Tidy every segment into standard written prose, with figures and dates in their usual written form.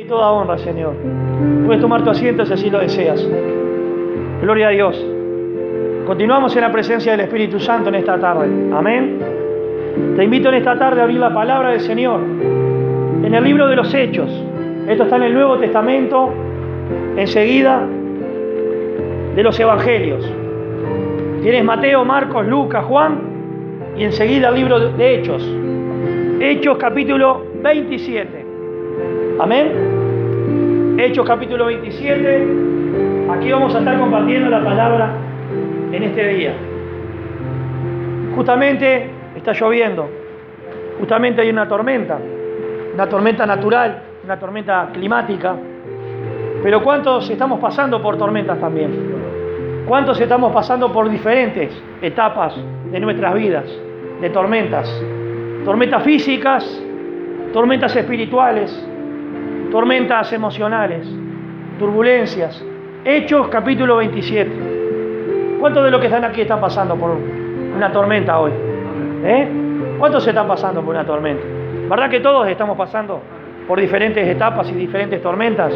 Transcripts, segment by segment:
Y toda honra, Señor. Puedes tomar tu asiento si así lo deseas. Gloria a Dios. Continuamos en la presencia del Espíritu Santo en esta tarde. Amén. Te invito en esta tarde a abrir la palabra del Señor en el libro de los Hechos. Esto está en el Nuevo Testamento, enseguida de los Evangelios. Tienes Mateo, Marcos, Lucas, Juan y enseguida el libro de Hechos. Hechos capítulo 27. Amén. Hechos capítulo 27. Aquí vamos a estar compartiendo la palabra en este día. Justamente está lloviendo. Justamente hay una tormenta natural, una tormenta climática. Pero ¿cuántos estamos pasando por tormentas también? ¿Cuántos estamos pasando por diferentes etapas de nuestras vidas, de tormentas? Tormentas físicas, tormentas espirituales, tormentas emocionales, turbulencias. Hechos capítulo 27. ¿Cuántos de los que están aquí están pasando por una tormenta hoy? ¿Cuántos están pasando por una tormenta? ¿Verdad que todos estamos pasando por diferentes etapas y diferentes tormentas?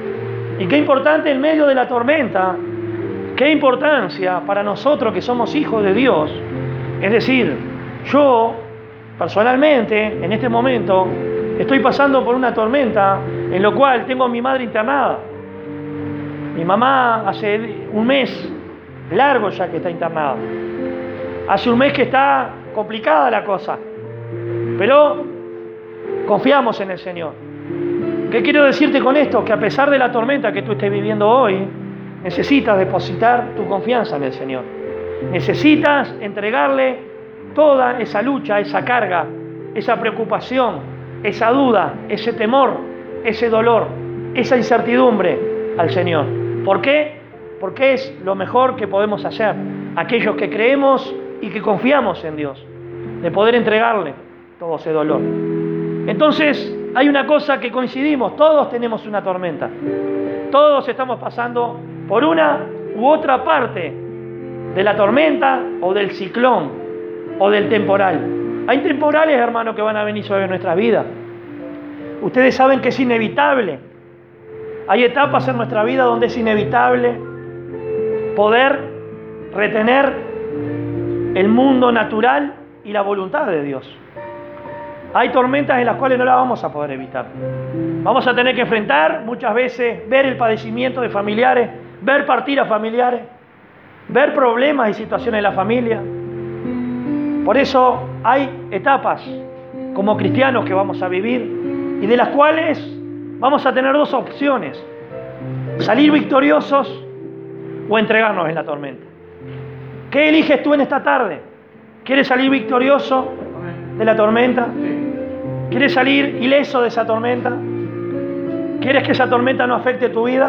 Y qué importante en medio de la tormenta, qué importancia para nosotros que somos hijos de Dios. Es decir, yo personalmente en este momento estoy pasando por una tormenta en lo cual tengo a mi madre internada. Mi mamá hace un mes largo ya que está internada. Hace un mes que está complicada la cosa. Pero confiamos en el Señor. ¿Qué quiero decirte con esto? Que a pesar de la tormenta que tú estés viviendo hoy, necesitas depositar tu confianza en el Señor. Necesitas entregarle toda esa lucha, esa carga, esa preocupación, esa duda, ese temor, ese dolor, esa incertidumbre al Señor. ¿Por qué? Porque es lo mejor que podemos hacer, aquellos que creemos y que confiamos en Dios, de poder entregarle todo ese dolor. Entonces, hay una cosa que coincidimos, todos tenemos una tormenta, todos estamos pasando por una u otra parte de la tormenta o del ciclón o del temporal. Hay temporales, hermanos, que van a venir sobre nuestras vidas. Ustedes saben que es inevitable. Hay etapas en nuestra vida donde es inevitable poder retener el mundo natural y la voluntad de Dios. Hay tormentas en las cuales no las vamos a poder evitar. Vamos a tener que enfrentar muchas veces, ver el padecimiento de familiares, ver partir a familiares, ver problemas y situaciones en la familia. Por eso hay etapas como cristianos que vamos a vivir y de las cuales vamos a tener dos opciones: salir victoriosos o entregarnos en la tormenta. ¿Qué eliges tú en esta tarde? ¿Quieres salir victorioso de la tormenta? ¿Quieres salir ileso de esa tormenta? ¿Quieres que esa tormenta no afecte tu vida?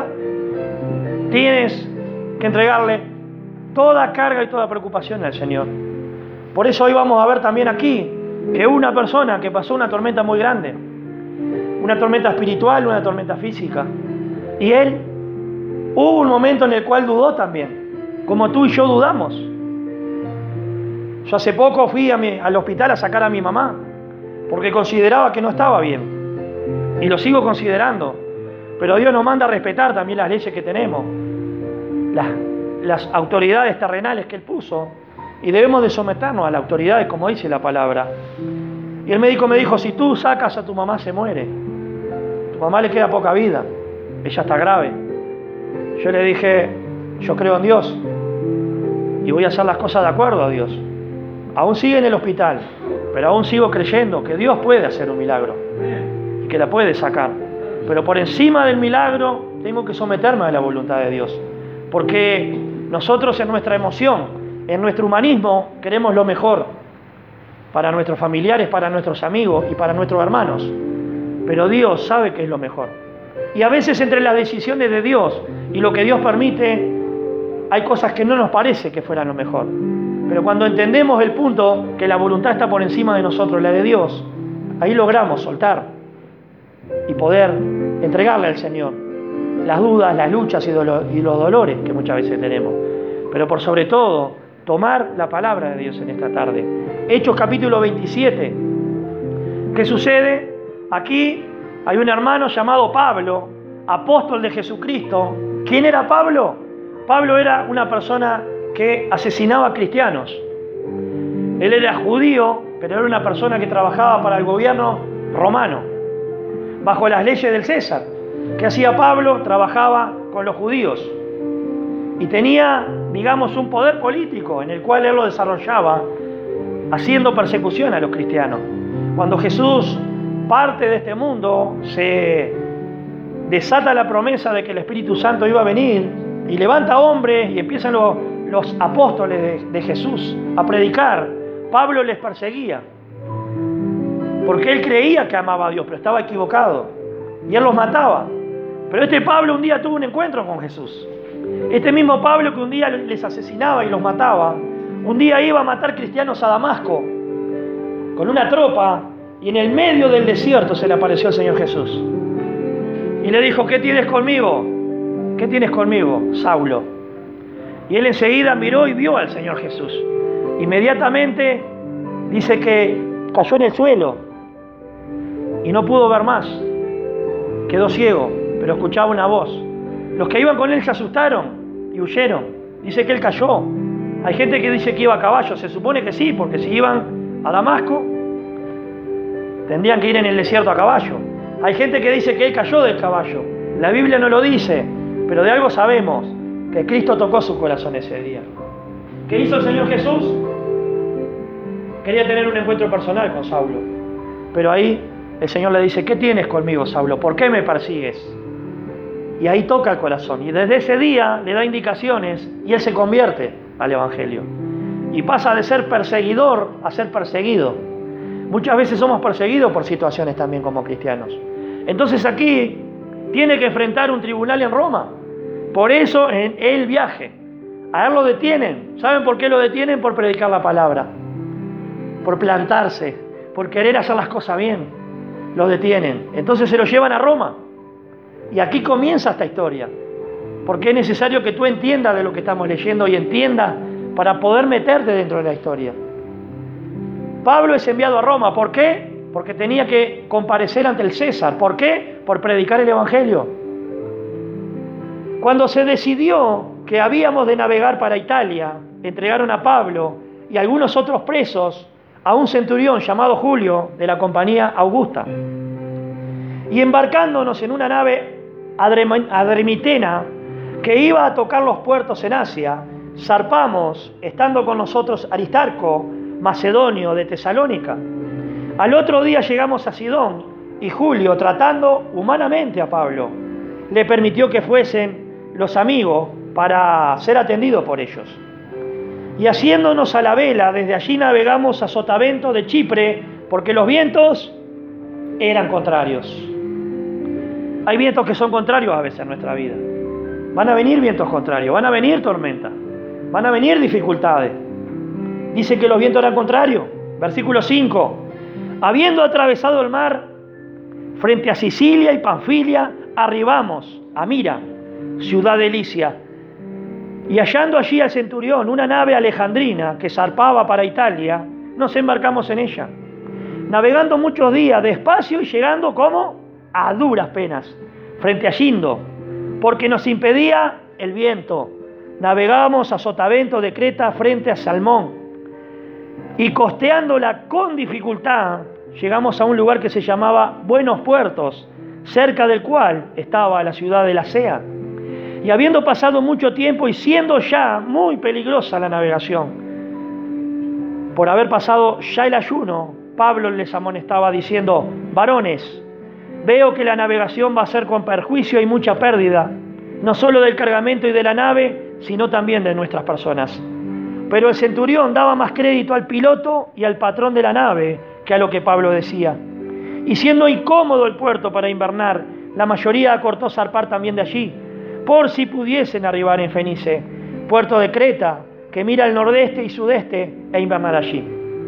Tienes que entregarle toda carga y toda preocupación al Señor. Por eso hoy vamos a ver también aquí que una persona que pasó una tormenta muy grande, una tormenta espiritual, una tormenta física, y él hubo un momento en el cual dudó también, como tú y yo dudamos. Yo hace poco fui al hospital a sacar a mi mamá porque consideraba que no estaba bien y lo sigo considerando, pero Dios nos manda a respetar también las leyes que tenemos, las autoridades terrenales que Él puso, y debemos de someternos a las autoridades como dice la palabra. Y el médico me dijo: si tú sacas a tu mamá se muere, tu mamá le queda poca vida, ella está grave. Yo le dije: yo creo en Dios y voy a hacer las cosas de acuerdo a Dios. Aún sigue en el hospital, pero aún sigo creyendo que Dios puede hacer un milagro y que la puede sacar. Pero por encima del milagro tengo que someterme a la voluntad de Dios, porque nosotros en nuestra emoción, en nuestro humanismo, queremos lo mejor para nuestros familiares, para nuestros amigos y para nuestros hermanos. Pero Dios sabe que es lo mejor. Y a veces entre las decisiones de Dios y lo que Dios permite, hay cosas que no nos parece que fueran lo mejor. Pero cuando entendemos el punto que la voluntad está por encima de nosotros, la de Dios, ahí logramos soltar y poder entregarle al Señor las dudas, las luchas y los dolores que muchas veces tenemos. Pero por sobre todo, tomar la palabra de Dios en esta tarde. Hechos capítulo 27. ¿Qué sucede? Aquí Hay un hermano llamado Pablo, apóstol de Jesucristo. ¿Quién era Pablo? Pablo era una persona que asesinaba a cristianos. Él era judío, pero era una persona que trabajaba para el gobierno romano, bajo las leyes del César. ¿Qué hacía Pablo? Trabajaba con los judíos y tenía, digamos, un poder político en el cual él lo desarrollaba, haciendo persecución a los cristianos. Cuando Jesús parte de este mundo, se desata la promesa de que el Espíritu Santo iba a venir y levanta hombres y empiezan los apóstoles de Jesús a predicar. Pablo les perseguía porque él creía que amaba a Dios, pero estaba equivocado y él los mataba. Pero este Pablo un día tuvo un encuentro con Jesús. Este mismo Pablo que un día les asesinaba y los mataba, un día iba a matar cristianos a Damasco con una tropa, y en el medio del desierto se le apareció el Señor Jesús y le dijo: ¿qué tienes conmigo? ¿Qué tienes conmigo, Saulo? Y él enseguida miró y vio al Señor Jesús. Inmediatamente dice que cayó en el suelo y no pudo ver más. Quedó ciego, pero escuchaba una voz. Los que iban con él se asustaron y huyeron. Dice que él cayó. Hay gente que dice que iba a caballo. Se supone que sí, porque si iban a Damasco, tendrían que ir en el desierto a caballo. Hay gente que dice que él cayó del caballo. La Biblia no lo dice, pero de algo sabemos, que Cristo tocó su corazón ese día. ¿Qué hizo el Señor Jesús? Quería tener un encuentro personal con Saulo. Pero ahí el Señor le dice: ¿qué tienes conmigo, Saulo? ¿Por qué me persigues? Y ahí toca el corazón. Y desde ese día le da indicaciones y él se convierte al Evangelio. Y pasa de ser perseguidor a ser perseguido. Muchas veces somos perseguidos por situaciones también como cristianos. Entonces aquí tiene que enfrentar un tribunal en Roma. Por eso en el viaje, a él lo detienen. ¿Saben por qué lo detienen? Por predicar la palabra, por plantarse, por querer hacer las cosas bien. Lo detienen. Entonces se lo llevan a Roma. Y aquí comienza esta historia. Porque es necesario que tú entiendas de lo que estamos leyendo y entiendas para poder meterte dentro de la historia. Pablo es enviado a Roma. ¿Por qué? Porque tenía que comparecer ante el César. ¿Por qué? Por predicar el Evangelio. Cuando se decidió que habíamos de navegar para Italia, entregaron a Pablo y algunos otros presos a un centurión llamado Julio de la compañía Augusta. Y embarcándonos en una nave adremitena que iba a tocar los puertos en Asia, zarpamos, estando con nosotros Aristarco, macedonio de Tesalónica. Al otro día llegamos a Sidón y Julio, tratando humanamente a Pablo, le permitió que fuesen los amigos para ser atendidos por ellos. Y haciéndonos a la vela, desde allí navegamos a Sotavento de Chipre, porque los vientos eran contrarios. Hay vientos que son contrarios a veces en nuestra vida. Van a venir vientos contrarios, van a venir tormentas, van a venir dificultades. Dice que los vientos eran contrarios. Versículo 5. Habiendo atravesado el mar, frente a Sicilia y Panfilia, arribamos a Mira, ciudad de Licia. Y hallando allí al centurión, una nave alejandrina que zarpaba para Italia, nos embarcamos en ella, navegando muchos días despacio y llegando como a duras penas, frente a Gindo, porque nos impedía el viento. Navegábamos a Sotavento de Creta frente a Salmón, y costeándola con dificultad, llegamos a un lugar que se llamaba Buenos Puertos, cerca del cual estaba la ciudad de Lasea. Y habiendo pasado mucho tiempo y siendo ya muy peligrosa la navegación, por haber pasado ya el ayuno, Pablo les amonestaba diciendo: varones, veo que la navegación va a ser con perjuicio y mucha pérdida, no solo del cargamento y de la nave, sino también de nuestras personas. Pero el centurión daba más crédito al piloto y al patrón de la nave que a lo que Pablo decía. Y siendo incómodo el puerto para invernar, la mayoría acortó zarpar también de allí, por si pudiesen arribar en Fenice, puerto de Creta, que mira al nordeste y sudeste, e invernar allí.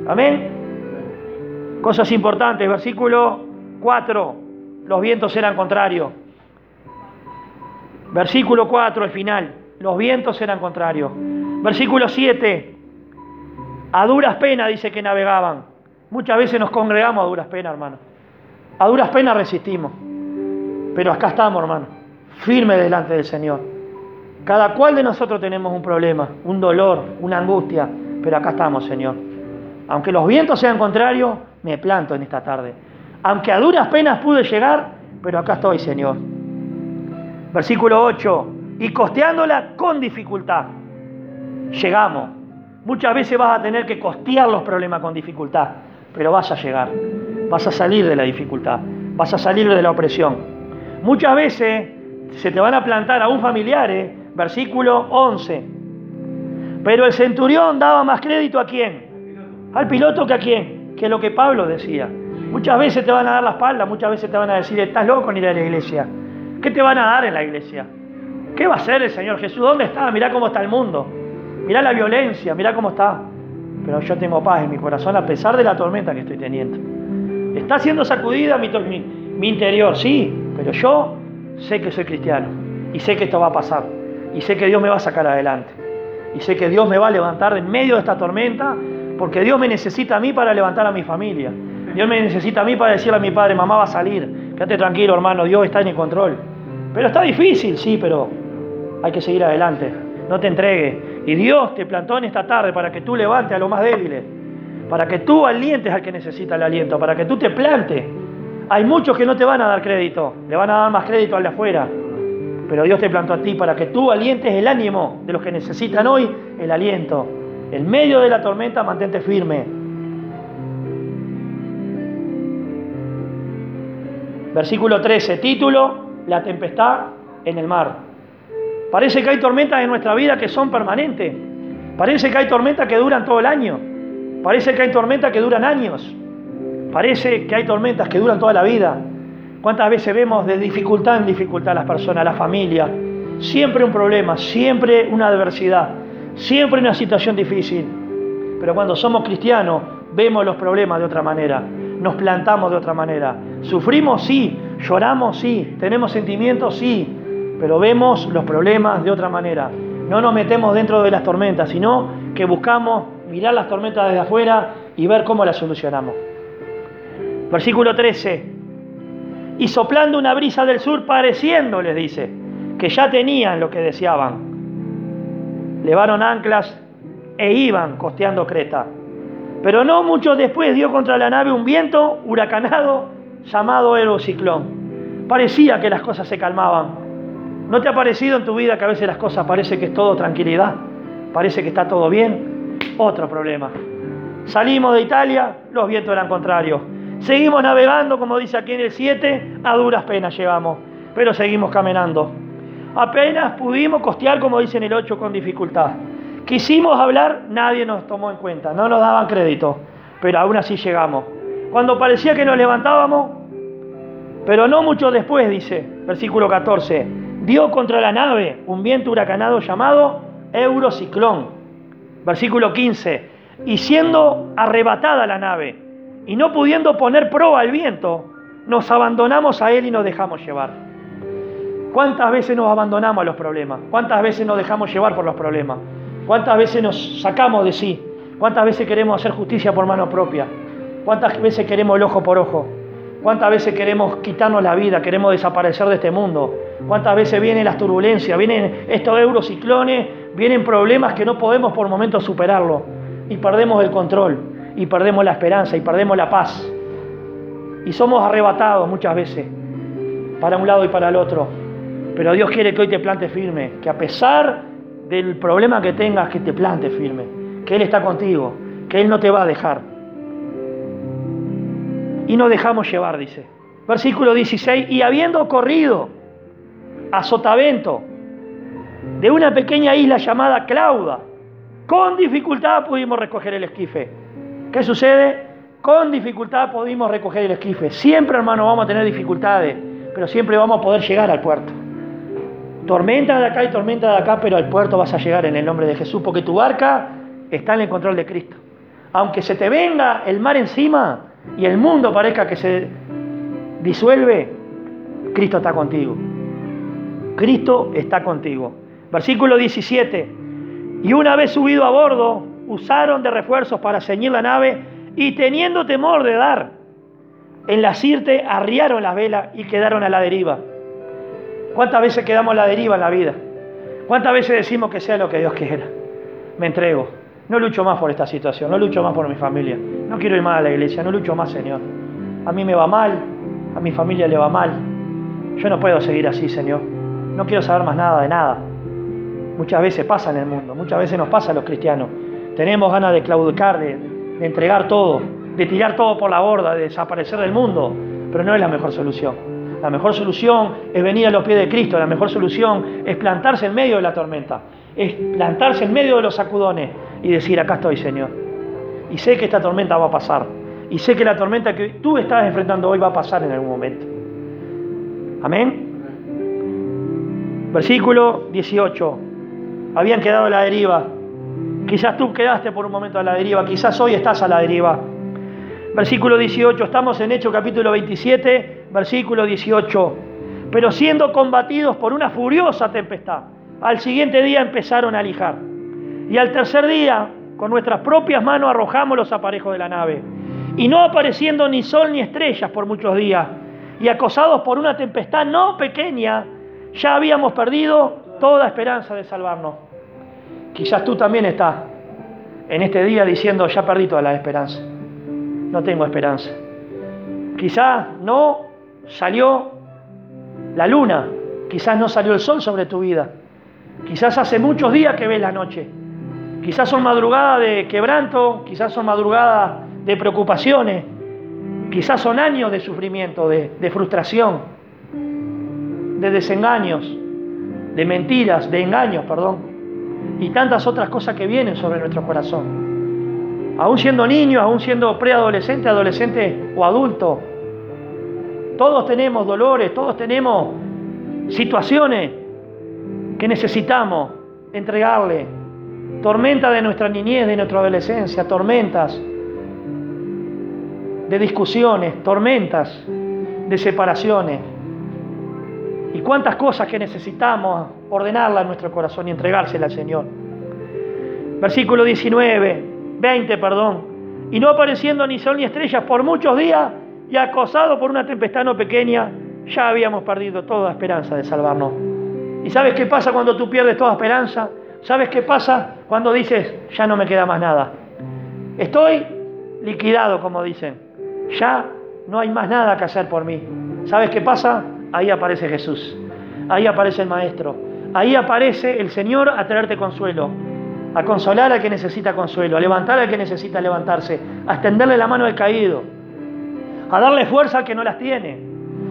Amén. Cosas importantes. Versículo 4. Los vientos eran contrarios. Versículo 4, el final. Los vientos eran contrarios. Versículo 7. A duras penas dice que navegaban. Muchas veces nos congregamos a duras penas, hermano. A duras penas resistimos. Pero acá estamos, hermano, firmes delante del Señor. Cada cual de nosotros tenemos un problema, un dolor, una angustia, pero acá estamos, Señor. Aunque los vientos sean contrarios, me planto en esta tarde. Aunque a duras penas pude llegar, pero acá estoy, Señor. Versículo 8. Y costeándola con dificultad. Llegamos. Muchas veces vas a tener que costear los problemas con dificultad, pero vas a llegar. Vas a salir de la dificultad. Vas a salir de la opresión. Muchas veces se te van a plantar aún familiares. Versículo 11. Pero el centurión daba más crédito ¿a quién? Al piloto que a quién, que lo que Pablo decía. Muchas veces te van a dar la espalda, muchas veces te van a decir, estás loco en ir a la iglesia. ¿Qué te van a dar en la iglesia? ¿Qué va a hacer el Señor Jesús? ¿Dónde está? Mirá cómo está el mundo. Mirá la violencia, mirá cómo está. Pero yo tengo paz en mi corazón a pesar de la tormenta que estoy teniendo. Está siendo sacudida mi interior, sí, pero yo sé que soy cristiano y sé que esto va a pasar y sé que Dios me va a sacar adelante y sé que Dios me va a levantar en medio de esta tormenta, porque Dios me necesita a mí para levantar a mi familia. Dios me necesita a mí para decirle a mi padre, mamá va a salir, quédate tranquilo, hermano, Dios está en el control. Pero está difícil, sí, pero hay que seguir adelante, no te entregues. Y Dios te plantó en esta tarde para que tú levantes a los más débiles, para que tú alientes al que necesita el aliento, para que tú te plantes. Hay muchos que no te van a dar crédito, le van a dar más crédito al de afuera, pero Dios te plantó a ti para que tú alientes el ánimo de los que necesitan hoy el aliento. En medio de la tormenta mantente firme. Versículo 13, título, la tempestad en el mar. Parece que hay tormentas en nuestra vida que son permanentes. Parece que hay tormentas que duran todo el año. Parece que hay tormentas que duran años. Parece que hay tormentas que duran toda la vida. ¿Cuántas veces vemos de dificultad en dificultad a las personas, a la familia? Siempre un problema, siempre una adversidad, siempre una situación difícil. Pero cuando somos cristianos, vemos los problemas de otra manera. Nos plantamos de otra manera. Sufrimos, sí. Lloramos, sí. Tenemos sentimientos, sí. Pero vemos los problemas de otra manera. No nos metemos dentro de las tormentas, sino que buscamos mirar las tormentas desde afuera y ver cómo las solucionamos. Versículo 13. Y soplando una brisa del sur, pareciendo, les dice, que ya tenían lo que deseaban. Levaron anclas e iban costeando Creta. Pero no mucho después dio contra la nave un viento huracanado llamado Eurociclón. Parecía que las cosas se calmaban. ¿No te ha parecido en tu vida que a veces las cosas parece que es todo tranquilidad? Parece que está todo bien. Otro problema. Salimos de Italia, los vientos eran contrarios. Seguimos navegando, como dice aquí en el 7, a duras penas llegamos, pero seguimos caminando. Apenas pudimos costear, como dice en el 8, con dificultad. Quisimos hablar, nadie nos tomó en cuenta, no nos daban crédito, pero aún así llegamos. Cuando parecía que nos levantábamos, pero no mucho después, dice, versículo 14, dio contra la nave un viento huracanado llamado Eurociclón. Versículo 15, y siendo arrebatada la nave, y no pudiendo poner proa al viento, nos abandonamos a él y nos dejamos llevar. ¿Cuántas veces nos abandonamos a los problemas? ¿Cuántas veces nos dejamos llevar por los problemas? ¿Cuántas veces nos sacamos de sí? ¿Cuántas veces queremos hacer justicia por mano propia? ¿Cuántas veces queremos el ojo por ojo? ¿Cuántas veces queremos quitarnos la vida? Queremos desaparecer de este mundo. ¿Cuántas veces vienen las turbulencias? Vienen estos eurociclones, vienen problemas que no podemos por momentos superarlo. Y perdemos el control, y perdemos la esperanza, y perdemos la paz. Y somos arrebatados muchas veces, para un lado y para el otro. Pero Dios quiere que hoy te plantes firme, que a pesar del problema que tengas, que te plantes firme, que Él está contigo, que Él no te va a dejar. Y nos dejamos llevar, dice. Versículo 16, y habiendo corrido a sotavento de una pequeña isla llamada Clauda, con dificultad pudimos recoger el esquife. ¿Qué sucede? Con dificultad pudimos recoger el esquife. Siempre, hermano, vamos a tener dificultades, pero siempre vamos a poder llegar al puerto. Tormenta de acá y tormenta de acá, pero al puerto vas a llegar en el nombre de Jesús, porque tu barca está en el control de Cristo. Aunque se te venga el mar encima y el mundo parezca que se disuelve, Cristo está contigo. Cristo está contigo. Versículo 17. Y una vez subido a bordo, usaron de refuerzos para ceñir la nave, y teniendo temor de dar en la sirte, arriaron las velas y quedaron a la deriva. ¿Cuántas veces quedamos a la deriva en la vida? ¿Cuántas veces decimos que sea lo que Dios quiera? Me entrego. No lucho más por esta situación, no lucho más por mi familia. No quiero ir más a la iglesia, no lucho más, Señor. A mí me va mal, a mi familia le va mal. Yo no puedo seguir así, Señor. No quiero saber más nada de nada. Muchas veces pasa en el mundo, muchas veces nos pasa a los cristianos. Tenemos ganas de claudicar, de entregar todo, de tirar todo por la borda, de desaparecer del mundo, pero no es la mejor solución. La mejor solución es venir a los pies de Cristo, la mejor solución es plantarse en medio de la tormenta, es plantarse en medio de los sacudones y decir, acá estoy, Señor. Y sé que esta tormenta va a pasar, y sé que la tormenta que tú estás enfrentando hoy va a pasar en algún momento. Amén. Versículo 18. Habían quedado a la deriva. Quizás tú quedaste por un momento a la deriva, quizás hoy estás a la deriva. Versículo 18, estamos en Hechos capítulo 27, versículo 18. Pero siendo combatidos por una furiosa tempestad, al siguiente día empezaron a lijar. Y al tercer día, con nuestras propias manos arrojamos los aparejos de la nave. Y no apareciendo ni sol ni estrellas por muchos días, y acosados por una tempestad no pequeña, ya habíamos perdido toda esperanza de salvarnos. Quizás tú también estás en este día diciendo, ya perdí toda la esperanza. No tengo esperanza. Quizás no salió la luna, quizás no salió el sol sobre tu vida. Quizás hace muchos días que ves la noche. Quizás son madrugadas de quebranto, quizás son madrugadas de preocupaciones, quizás son años de sufrimiento, de frustración, de desengaños, de mentiras, de engaños, y tantas otras cosas que vienen sobre nuestro corazón. Aún siendo niños, aún siendo preadolescente, adolescente o adulto, todos tenemos dolores, todos tenemos situaciones que necesitamos entregarle. Tormentas de nuestra niñez, de nuestra adolescencia, tormentas de discusiones, tormentas de separaciones. Y cuántas cosas que necesitamos ordenarla en nuestro corazón y entregársela al Señor. Versículo 20, y no apareciendo ni sol ni estrellas por muchos días y acosados por una tempestad no pequeña, ya habíamos perdido toda esperanza de salvarnos. ¿Y sabes qué pasa cuando tú pierdes toda esperanza? ¿Sabes qué pasa cuando dices, ya no me queda más nada? Estoy liquidado, como dicen. Ya no hay más nada que hacer por mí. ¿Sabes qué pasa? Ahí aparece Jesús. Ahí aparece el Maestro. Ahí aparece el Señor a traerte consuelo. A consolar al que necesita consuelo. A levantar al que necesita levantarse. A extenderle la mano al caído. A darle fuerza al que no las tiene.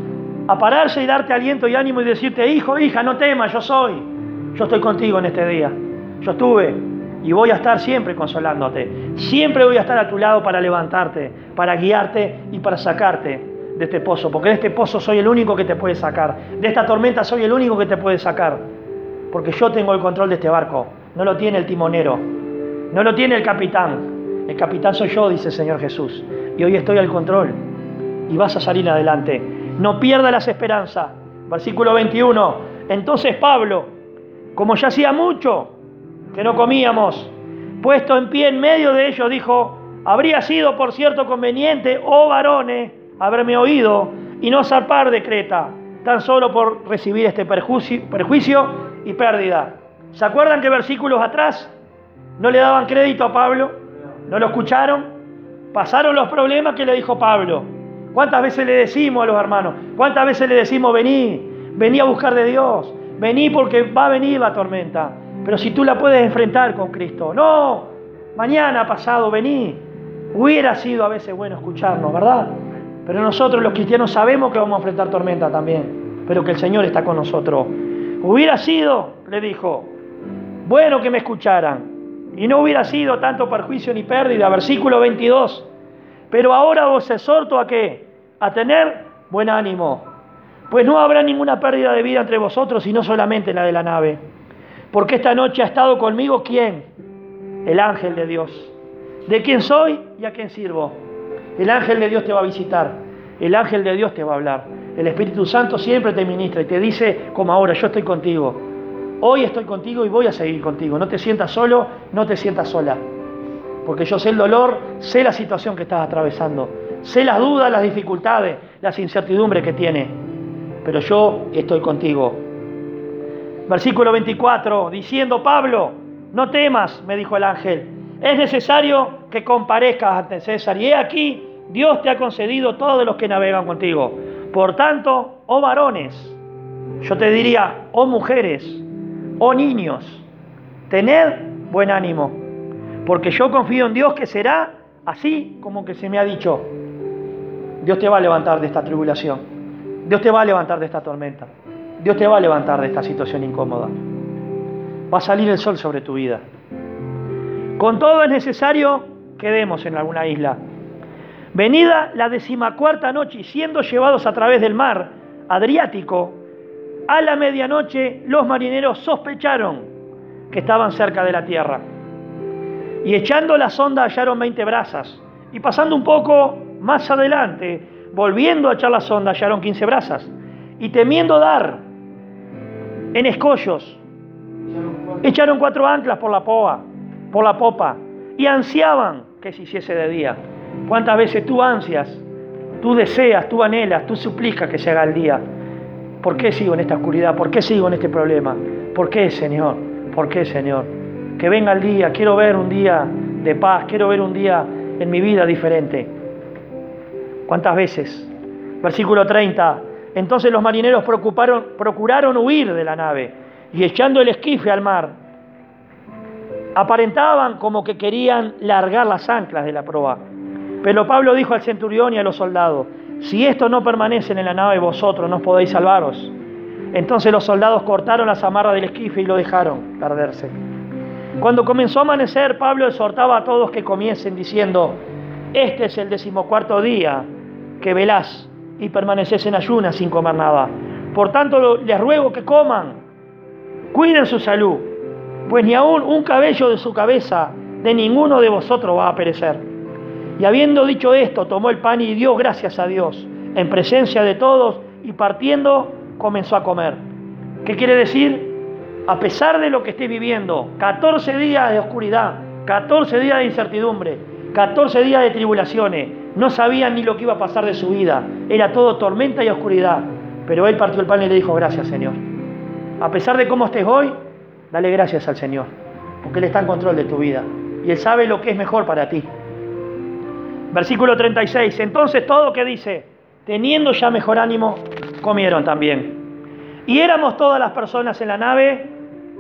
A pararse y darte aliento y ánimo y decirte, hijo, hija, no temas, yo soy. Yo estoy contigo en este día. Yo estuve y voy a estar siempre consolándote. Siempre voy a estar a tu lado para levantarte, para guiarte y para sacarte de este pozo. Porque de este pozo soy el único que te puede sacar. De esta tormenta soy el único que te puede sacar. Porque yo tengo el control de este barco. No lo tiene el timonero. No lo tiene el capitán. El capitán soy yo, dice el Señor Jesús. Y hoy estoy al control. Y vas a salir adelante. No pierdas las esperanzas. Versículo 21. Entonces Pablo, como ya hacía mucho que no comíamos, puesto en pie en medio de ellos, dijo, habría sido por cierto conveniente, oh varones, haberme oído y no zarpar de Creta, tan solo por recibir este perjuicio y pérdida. ¿Se acuerdan que versículos atrás no le daban crédito a Pablo? ¿No lo escucharon? Pasaron los problemas que le dijo Pablo. ¿Cuántas veces le decimos a los hermanos? ¿Cuántas veces le decimos, vení a buscar de Dios? Vení porque va a venir la tormenta. Pero si tú la puedes enfrentar con Cristo. No, mañana, pasado, vení. Hubiera sido a veces bueno escucharnos, ¿verdad? Pero nosotros los cristianos sabemos que vamos a enfrentar tormenta también. Pero que el Señor está con nosotros. Hubiera sido, le dijo, bueno que me escucharan. Y no hubiera sido tanto perjuicio ni pérdida. Versículo 22. Pero ahora os exhorto ¿a qué? A tener buen ánimo. Pues no habrá ninguna pérdida de vida entre vosotros, sino solamente la de la nave. Porque esta noche ha estado conmigo, ¿quién? El ángel de Dios. ¿De quién soy y a quién sirvo? El ángel de Dios te va a visitar. El ángel de Dios te va a hablar. El Espíritu Santo siempre te ministra y te dice, como ahora, yo estoy contigo. Hoy estoy contigo y voy a seguir contigo. No te sientas solo, no te sientas sola. Porque yo sé el dolor, sé la situación que estás atravesando. Sé las dudas, las dificultades, las incertidumbres que tienes. Pero yo estoy contigo. Versículo 24, diciendo: Pablo, no temas, me dijo el ángel, es necesario que comparezcas ante César, y he aquí, Dios te ha concedido todos los que navegan contigo. Por tanto, oh varones, yo te diría, oh mujeres, oh niños, tened buen ánimo, porque yo confío en Dios que será así como que se me ha dicho. Dios te va a levantar de esta tribulación, Dios te va a levantar de esta tormenta, Dios te va a levantar de esta situación incómoda. Va a salir el sol sobre tu vida. Con todo es necesario que demos en alguna isla. Venida la 14ª noche y siendo llevados a través del mar Adriático, a la medianoche los marineros sospecharon que estaban cerca de la tierra. Y echando la sonda hallaron 20 brazas. Y pasando un poco más adelante, volviendo a echar la sonda, hallaron 15 brazas. Y temiendo dar en escollos, echaron 4 anclas por la popa, y ansiaban que se hiciese de día. ¿Cuántas veces tú ansias, tú deseas, tú anhelas, tú suplicas que se haga el día? ¿Por qué sigo en esta oscuridad? ¿Por qué sigo en este problema? ¿Por qué, Señor? ¿Por qué, Señor? Que venga el día, quiero ver un día de paz, quiero ver un día en mi vida diferente. ¿Cuántas veces? Versículo 30. Entonces los marineros procuraron huir de la nave, y echando el esquife al mar, aparentaban como que querían largar las anclas de la proa. Pero Pablo dijo al centurión y a los soldados: si estos no permanecen en la nave, vosotros no podéis salvaros. Entonces los soldados cortaron las amarras del esquife y lo dejaron perderse. Cuando comenzó a amanecer, Pablo exhortaba a todos que comiesen, diciendo: este es el 14º día que velás y permaneces en ayunas sin comer nada. Por tanto, les ruego que coman, cuiden su salud, pues ni aun un cabello de su cabeza de ninguno de vosotros va a perecer. Y habiendo dicho esto, tomó el pan y dio gracias a Dios en presencia de todos, y partiendo comenzó a comer. ¿Qué quiere decir? A pesar de lo que esté viviendo, 14 días de oscuridad, 14 días de incertidumbre, 14 días de tribulaciones, no sabían ni lo que iba a pasar de su vida, era todo tormenta y oscuridad, pero él partió el pan y le dijo: gracias, Señor. A pesar de cómo estés hoy, dale gracias al Señor, porque Él está en control de tu vida y Él sabe lo que es mejor para ti. Versículo 36. Entonces todo que dice, teniendo ya mejor ánimo, comieron también. Y éramos todas las personas en la nave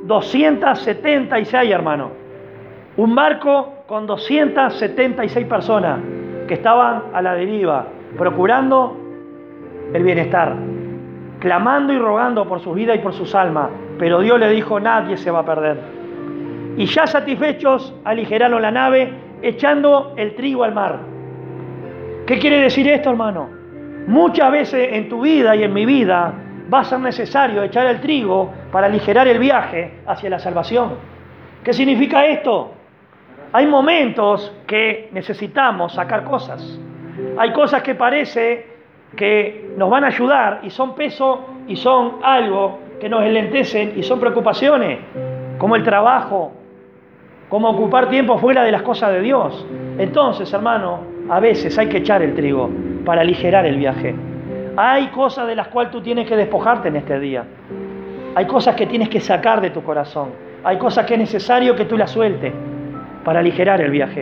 276, hermano. Un barco con 276 personas que estaban a la deriva, procurando el bienestar, clamando y rogando por sus vidas y por sus almas. Pero Dios le dijo: nadie se va a perder. Y ya satisfechos, aligeraron la nave, echando el trigo al mar. ¿Qué quiere decir esto, hermano? Muchas veces en tu vida y en mi vida va a ser necesario echar el trigo para aligerar el viaje hacia la salvación. ¿Qué significa esto? Hay momentos que necesitamos sacar cosas. Hay cosas que parece que nos van a ayudar y son peso y son algo que nos enlentecen y son preocupaciones, como el trabajo, como ocupar tiempo fuera de las cosas de Dios. Entonces, hermano, a veces hay que echar el trigo para aligerar el viaje. Hay cosas de las cuales tú tienes que despojarte en este día. Hay cosas que tienes que sacar de tu corazón. Hay cosas que es necesario que tú las sueltes para aligerar el viaje.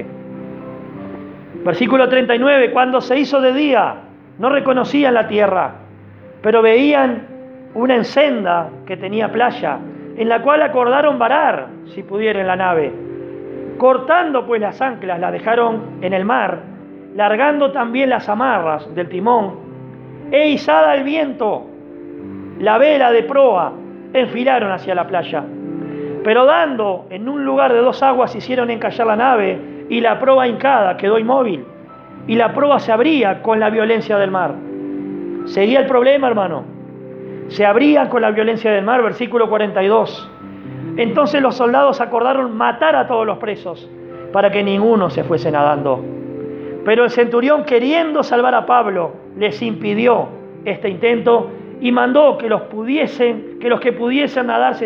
Versículo 39. Cuando se hizo de día, no reconocían la tierra, pero veían una encenda que tenía playa, en la cual acordaron varar, si pudiera, en la nave. Cortando pues las anclas, las dejaron en el mar, largando también las amarras del timón, e izada al viento la vela de proa, enfilaron hacia la playa. Pero dando en un lugar de 2 aguas, hicieron encallar la nave, y la proa hincada quedó inmóvil, y la proa se abría con la violencia del mar. Seguía el problema, hermano. Se abría con la violencia del mar, versículo 42. Entonces los soldados acordaron matar a todos los presos, para que ninguno se fuese nadando. Pero el centurión, queriendo salvar a Pablo, les impidió este intento y mandó que los que pudiesen nadar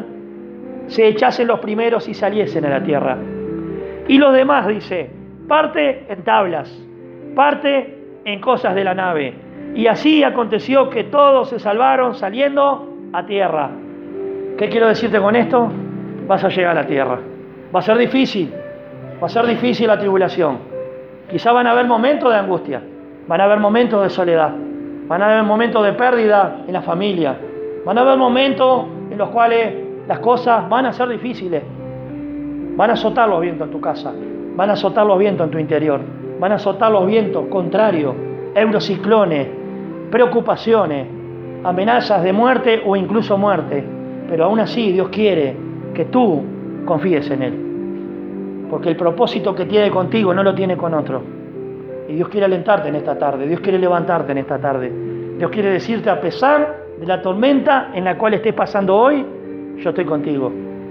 se echasen los primeros y saliesen a la tierra. Y los demás, dice, parte en tablas, parte en cosas de la nave. Y así aconteció que todos se salvaron saliendo a tierra. ¿Qué quiero decirte con esto? Vas a llegar a la tierra. Va a ser difícil la tribulación. Quizá van a haber momentos de angustia, van a haber momentos de soledad, van a haber momentos de pérdida en la familia, van a haber momentos en los cuales las cosas van a ser difíciles. Van a azotar los vientos en tu casa, van a azotar los vientos en tu interior, van a azotar los vientos contrarios, eurociclones, preocupaciones, amenazas de muerte o incluso muerte. Pero aún así Dios quiere que tú confíes en Él, porque el propósito que tiene contigo no lo tiene con otro. Y Dios quiere alentarte en esta tarde, Dios quiere levantarte en esta tarde. Dios quiere decirte, a pesar de la tormenta en la cual estés pasando hoy, yo estoy contigo.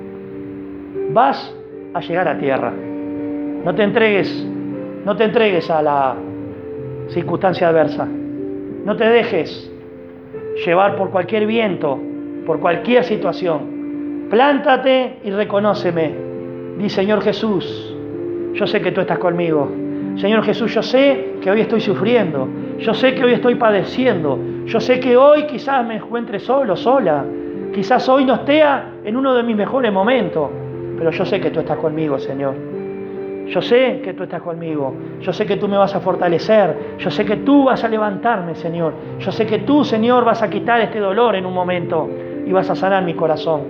Vas a llegar a tierra. No te entregues a la circunstancia adversa. No te dejes llevar por cualquier viento, por cualquier situación. Plántate y reconóceme. Di, Señor Jesús, yo sé que tú estás conmigo. Señor Jesús, yo sé que hoy estoy sufriendo. Yo sé que hoy estoy padeciendo. Yo sé que hoy quizás me encuentre solo, sola. Quizás hoy no esté en uno de mis mejores momentos. Pero yo sé que tú estás conmigo, Señor. Yo sé que tú estás conmigo. Yo sé que tú me vas a fortalecer. Yo sé que tú vas a levantarme, Señor. Yo sé que tú, Señor, vas a quitar este dolor en un momento y vas a sanar mi corazón.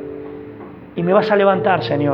Y me vas a levantar, Señor.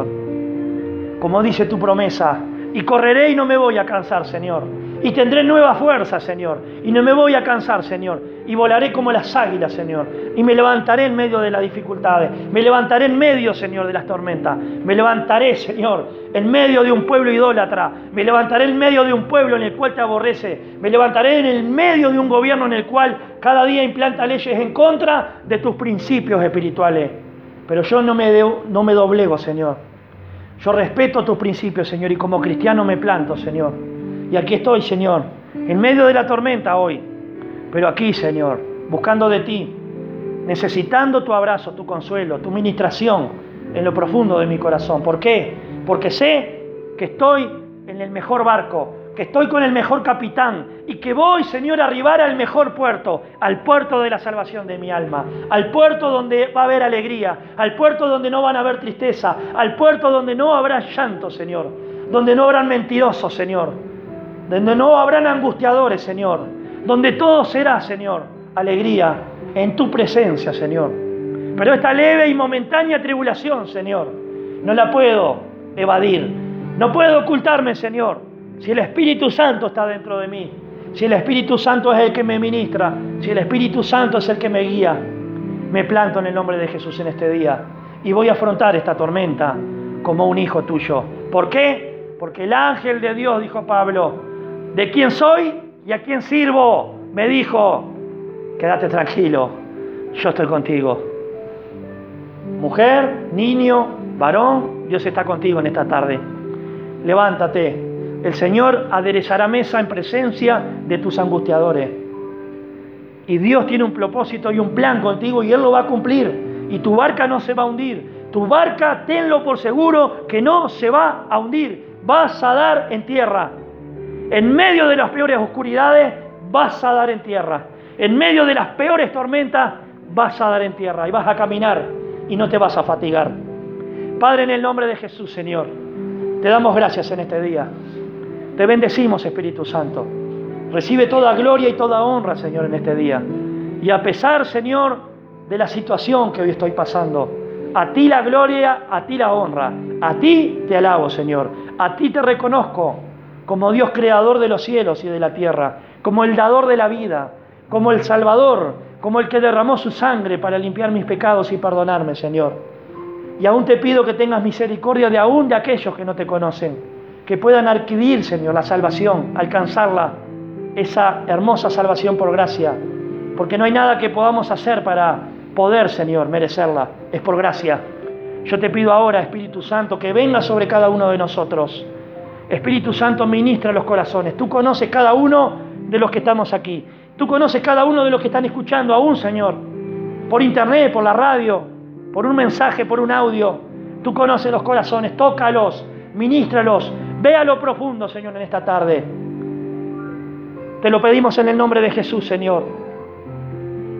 Como dice tu promesa, y correré y no me voy a cansar, Señor. Y tendré nueva fuerza, Señor. Y no me voy a cansar, Señor. Y volaré como las águilas, Señor. Y me levantaré en medio de las dificultades. Me levantaré en medio, Señor, de las tormentas. Me levantaré, Señor, en medio de un pueblo idólatra. Me levantaré en medio de un pueblo en el cual te aborrece. Me levantaré en el medio de un gobierno en el cual cada día implanta leyes en contra de tus principios espirituales. Pero yo no me doblego, Señor. Yo respeto tus principios, Señor, y como cristiano me planto, Señor. Y aquí estoy, Señor, en medio de la tormenta hoy, pero aquí, Señor, buscando de ti, necesitando tu abrazo, tu consuelo, tu ministración en lo profundo de mi corazón. ¿Por qué? Porque sé que estoy en el mejor barco, que estoy con el mejor capitán y que voy, Señor, a arribar al mejor puerto, al puerto de la salvación de mi alma, al puerto donde va a haber alegría, al puerto donde no van a haber tristeza, al puerto donde no habrá llanto, Señor, donde no habrán mentirosos, Señor, donde no habrán angustiadores, Señor, donde todo será, Señor, alegría en tu presencia, Señor. Pero esta leve y momentánea tribulación, Señor, no la puedo evadir, no puedo ocultarme, Señor, si el Espíritu Santo está dentro de mí, si el Espíritu Santo es el que me ministra, si el Espíritu Santo es el que me guía. Me planto en el nombre de Jesús en este día y voy a afrontar esta tormenta como un hijo tuyo. ¿Por qué? Porque el ángel de Dios, dijo Pablo, ¿de quién soy y a quién sirvo? Me dijo, quédate tranquilo, yo estoy contigo. Mujer, niño, varón, Dios está contigo en esta tarde. Levántate, el Señor aderezará mesa en presencia de tus angustiadores. Y Dios tiene un propósito y un plan contigo y Él lo va a cumplir. Y tu barca no se va a hundir. Tu barca, tenlo por seguro, que no se va a hundir. Vas a dar en tierra. En medio de las peores oscuridades, vas a dar en tierra. En medio de las peores tormentas, vas a dar en tierra. Y vas a caminar y no te vas a fatigar. Padre, en el nombre de Jesús, Señor, te damos gracias en este día. Te bendecimos, Espíritu Santo. Recibe toda gloria y toda honra, Señor, en este día. Y a pesar, Señor, de la situación que hoy estoy pasando, a ti la gloria, a ti la honra. A ti te alabo, Señor. A ti te reconozco como Dios creador de los cielos y de la tierra, como el dador de la vida, como el Salvador, como el que derramó su sangre para limpiar mis pecados y perdonarme, Señor. Y aún te pido que tengas misericordia de aún de aquellos que no te conocen, que puedan adquirir, Señor, la salvación, alcanzarla, esa hermosa salvación por gracia, porque no hay nada que podamos hacer para poder, Señor, merecerla, es por gracia. Yo te pido ahora, Espíritu Santo, que venga sobre cada uno de nosotros. Espíritu Santo, ministra los corazones. Tú conoces cada uno de los que estamos aquí. Tú conoces cada uno de los que están escuchando aún, Señor, por internet, por la radio, por un mensaje, por un audio. Tú conoces los corazones, tócalos, ministralos. Ve a lo profundo, Señor, en esta tarde. Te lo pedimos en el nombre de Jesús, Señor.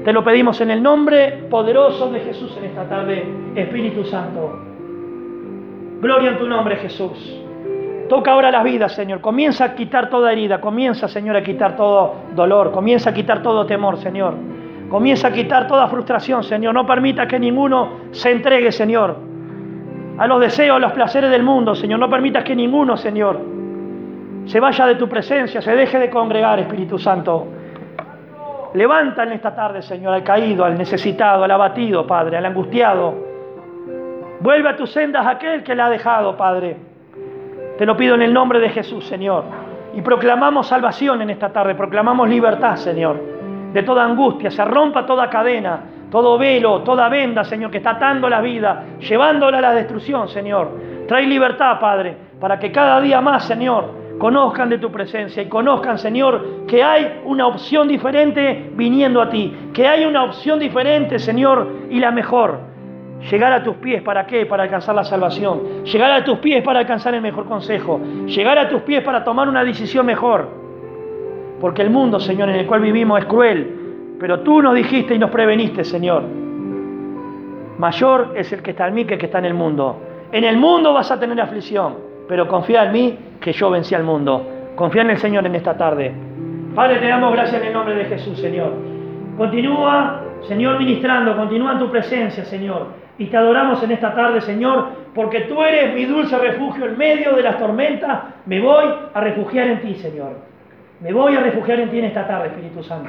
Te lo pedimos en el nombre poderoso de Jesús en esta tarde, Espíritu Santo. Gloria en tu nombre, Jesús. Toca ahora las vidas, Señor. Comienza a quitar toda herida. Comienza, Señor, a quitar todo dolor. Comienza a quitar todo temor, Señor. Comienza a quitar toda frustración, Señor. No permita que ninguno se entregue, Señor, a los deseos, a los placeres del mundo, Señor. No permitas que ninguno, Señor, se vaya de tu presencia, se deje de congregar, Espíritu Santo. Levanta en esta tarde, Señor, al caído, al necesitado, al abatido, Padre, al angustiado. Vuelve a tus sendas aquel que la ha dejado, Padre. Te lo pido en el nombre de Jesús, Señor. Y proclamamos salvación en esta tarde, proclamamos libertad, Señor, de toda angustia. Se rompa toda cadena, todo velo, toda venda, Señor, que está atando la vida, llevándola a la destrucción, Señor. Trae libertad, Padre, para que cada día más, Señor, conozcan de tu presencia y conozcan, Señor, que hay una opción diferente viniendo a ti, que hay una opción diferente, Señor, y la mejor. Llegar a tus pies, ¿para qué? Para alcanzar la salvación. Llegar a tus pies para alcanzar el mejor consejo. Llegar a tus pies para tomar una decisión mejor. Porque el mundo, Señor, en el cual vivimos es cruel, pero tú nos dijiste y nos preveniste, Señor. Mayor es el que está en mí que el que está en el mundo. En el mundo vas a tener aflicción, pero confía en mí que yo vencí al mundo. Confía en el Señor en esta tarde. Padre, te damos gracias en el nombre de Jesús, Señor. Continúa, Señor, ministrando, continúa en tu presencia, Señor. Y te adoramos en esta tarde, Señor, porque tú eres mi dulce refugio en medio de las tormentas. Me voy a refugiar en ti, Señor. Me voy a refugiar en ti en esta tarde, Espíritu Santo.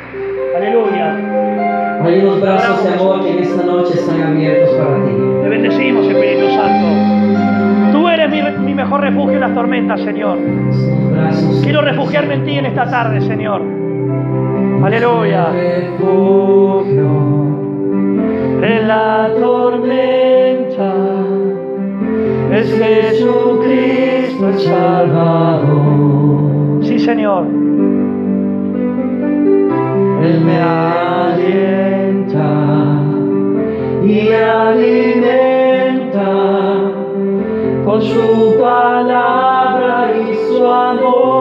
Aleluya. Hay unos brazos de amor que en esta noche están abiertos para ti. Te bendecimos, Espíritu Santo. Tú eres mi mejor refugio en las tormentas, Señor. Quiero refugiarme en ti en esta tarde, Señor. Aleluya. En la tormenta es Jesucristo el Salvador. Sí, Señor. Él me alienta y alimenta con su palabra y su amor.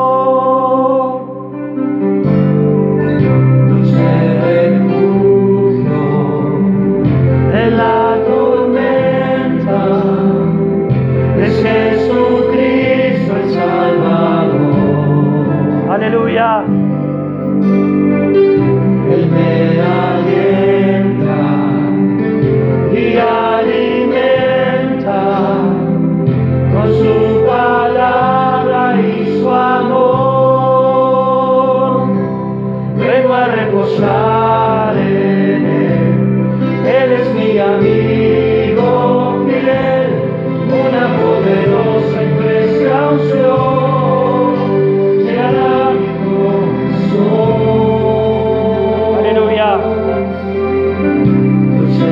En la tormenta es Jesucristo el Salvador. Aleluya. Él me alienta y alimenta con su palabra y su amor. Vengo a reposar en Él. Él es mi amigo.